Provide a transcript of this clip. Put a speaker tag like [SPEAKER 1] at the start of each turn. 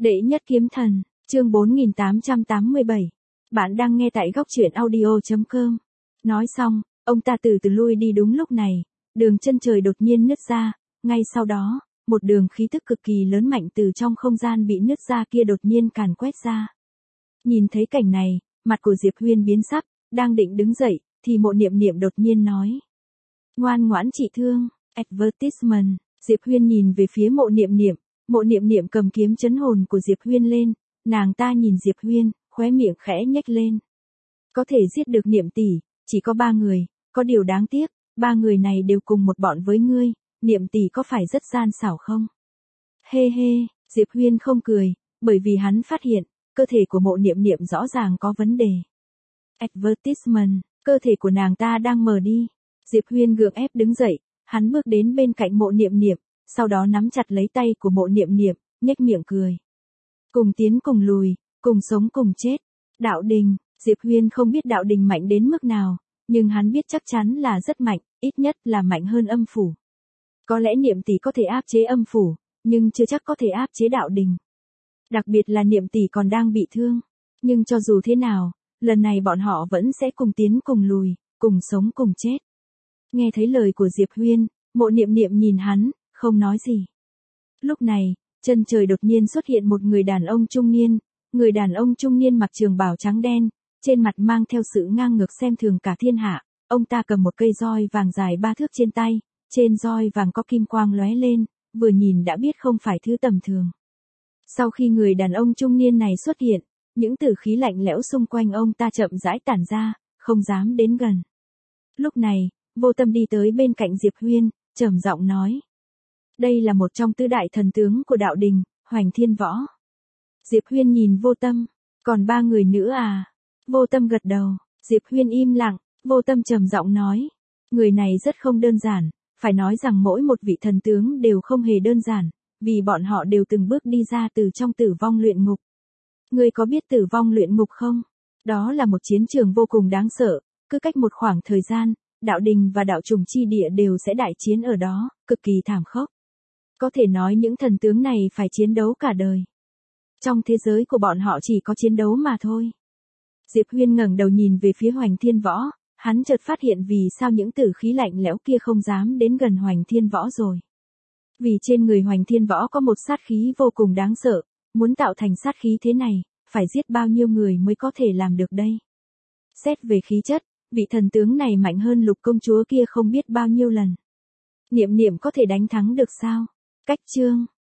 [SPEAKER 1] Đệ nhất kiếm thần, chương 4887. Bạn đang nghe tại góc truyện audio.com. Nói xong, ông ta từ từ lui đi đúng lúc này, đường chân trời đột nhiên nứt ra, ngay sau đó, một đường khí tức cực kỳ lớn mạnh từ trong không gian bị nứt ra kia đột nhiên càn quét ra. Nhìn thấy cảnh này, mặt của Diệp Huyên biến sắc, đang định đứng dậy, thì Mộ Niệm Niệm đột nhiên nói. Ngoan ngoãn trị thương, advertisement. Diệp Huyên nhìn về phía Mộ Niệm Niệm, Mộ Niệm Niệm cầm kiếm trấn hồn của Diệp Huyên lên, nàng ta nhìn Diệp Huyên, khóe miệng khẽ nhếch lên. Có thể giết được Niệm tỷ, chỉ có 3 người, có điều đáng tiếc, 3 người này đều cùng một bọn với ngươi, Niệm tỷ có phải rất gian xảo không? Hê hê, Diệp Huyên không cười, bởi vì hắn phát hiện, cơ thể của Mộ Niệm Niệm rõ ràng có vấn đề. Advertisement, cơ thể của nàng ta đang mờ đi. Diệp Huyên gượng ép đứng dậy, hắn bước đến bên cạnh Mộ Niệm Niệm, sau đó nắm chặt lấy tay của Mộ Niệm Niệm, nhếch miệng cười. Cùng tiến cùng lùi, cùng sống cùng chết. Đạo đình, Diệp Huyên không biết đạo đình mạnh đến mức nào, nhưng hắn biết chắc chắn là rất mạnh, ít nhất là mạnh hơn âm phủ. Có lẽ Niệm tỷ có thể áp chế âm phủ, nhưng chưa chắc có thể áp chế đạo đình. Đặc biệt là Niệm tỷ còn đang bị thương. Nhưng cho dù thế nào, lần này bọn họ vẫn sẽ cùng tiến cùng lùi, cùng sống cùng chết. Nghe thấy lời của Diệp Huyên, Mộ Niệm Niệm nhìn hắn, không nói gì. Lúc này, chân trời đột nhiên xuất hiện một người đàn ông trung niên. Người đàn ông trung niên mặc trường bào trắng đen, trên mặt mang theo sự ngang ngược xem thường cả thiên hạ. Ông ta cầm một cây roi vàng dài 3 thước trên tay, trên roi vàng có kim quang lóe lên, vừa nhìn đã biết không phải thứ tầm thường. Sau khi người đàn ông trung niên này xuất hiện, những tử khí lạnh lẽo xung quanh ông ta chậm rãi tản ra, không dám đến gần. Lúc này, Vô Tâm đi tới bên cạnh Diệp Huyên, trầm giọng nói. Đây là một trong tứ đại thần tướng của đạo đình, Hoành Thiên Võ. Diệp Huyên nhìn Vô Tâm, còn 3 người nữa à? Vô Tâm gật đầu, Diệp Huyên im lặng, Vô Tâm trầm giọng nói. Người này rất không đơn giản, phải nói rằng mỗi một vị thần tướng đều không hề đơn giản, vì bọn họ đều từng bước đi ra từ trong Tử Vong Luyện Ngục. Ngươi có biết Tử Vong Luyện Ngục không? Đó là một chiến trường vô cùng đáng sợ, cứ cách một khoảng thời gian, đạo đình và đạo trùng chi địa đều sẽ đại chiến ở đó, cực kỳ thảm khốc. Có thể nói những thần tướng này phải chiến đấu cả đời. Trong thế giới của bọn họ chỉ có chiến đấu mà thôi. Diệp Huyên ngẩng đầu nhìn về phía Hoành Thiên Võ, hắn chợt phát hiện vì sao những tử khí lạnh lẽo kia không dám đến gần Hoành Thiên Võ rồi. Vì trên người Hoành Thiên Võ có một sát khí vô cùng đáng sợ, muốn tạo thành sát khí thế này, phải giết bao nhiêu người mới có thể làm được đây. Xét về khí chất, vị thần tướng này mạnh hơn Lục công chúa kia không biết bao nhiêu lần. Niệm Niệm có thể đánh thắng được sao? Cách chương,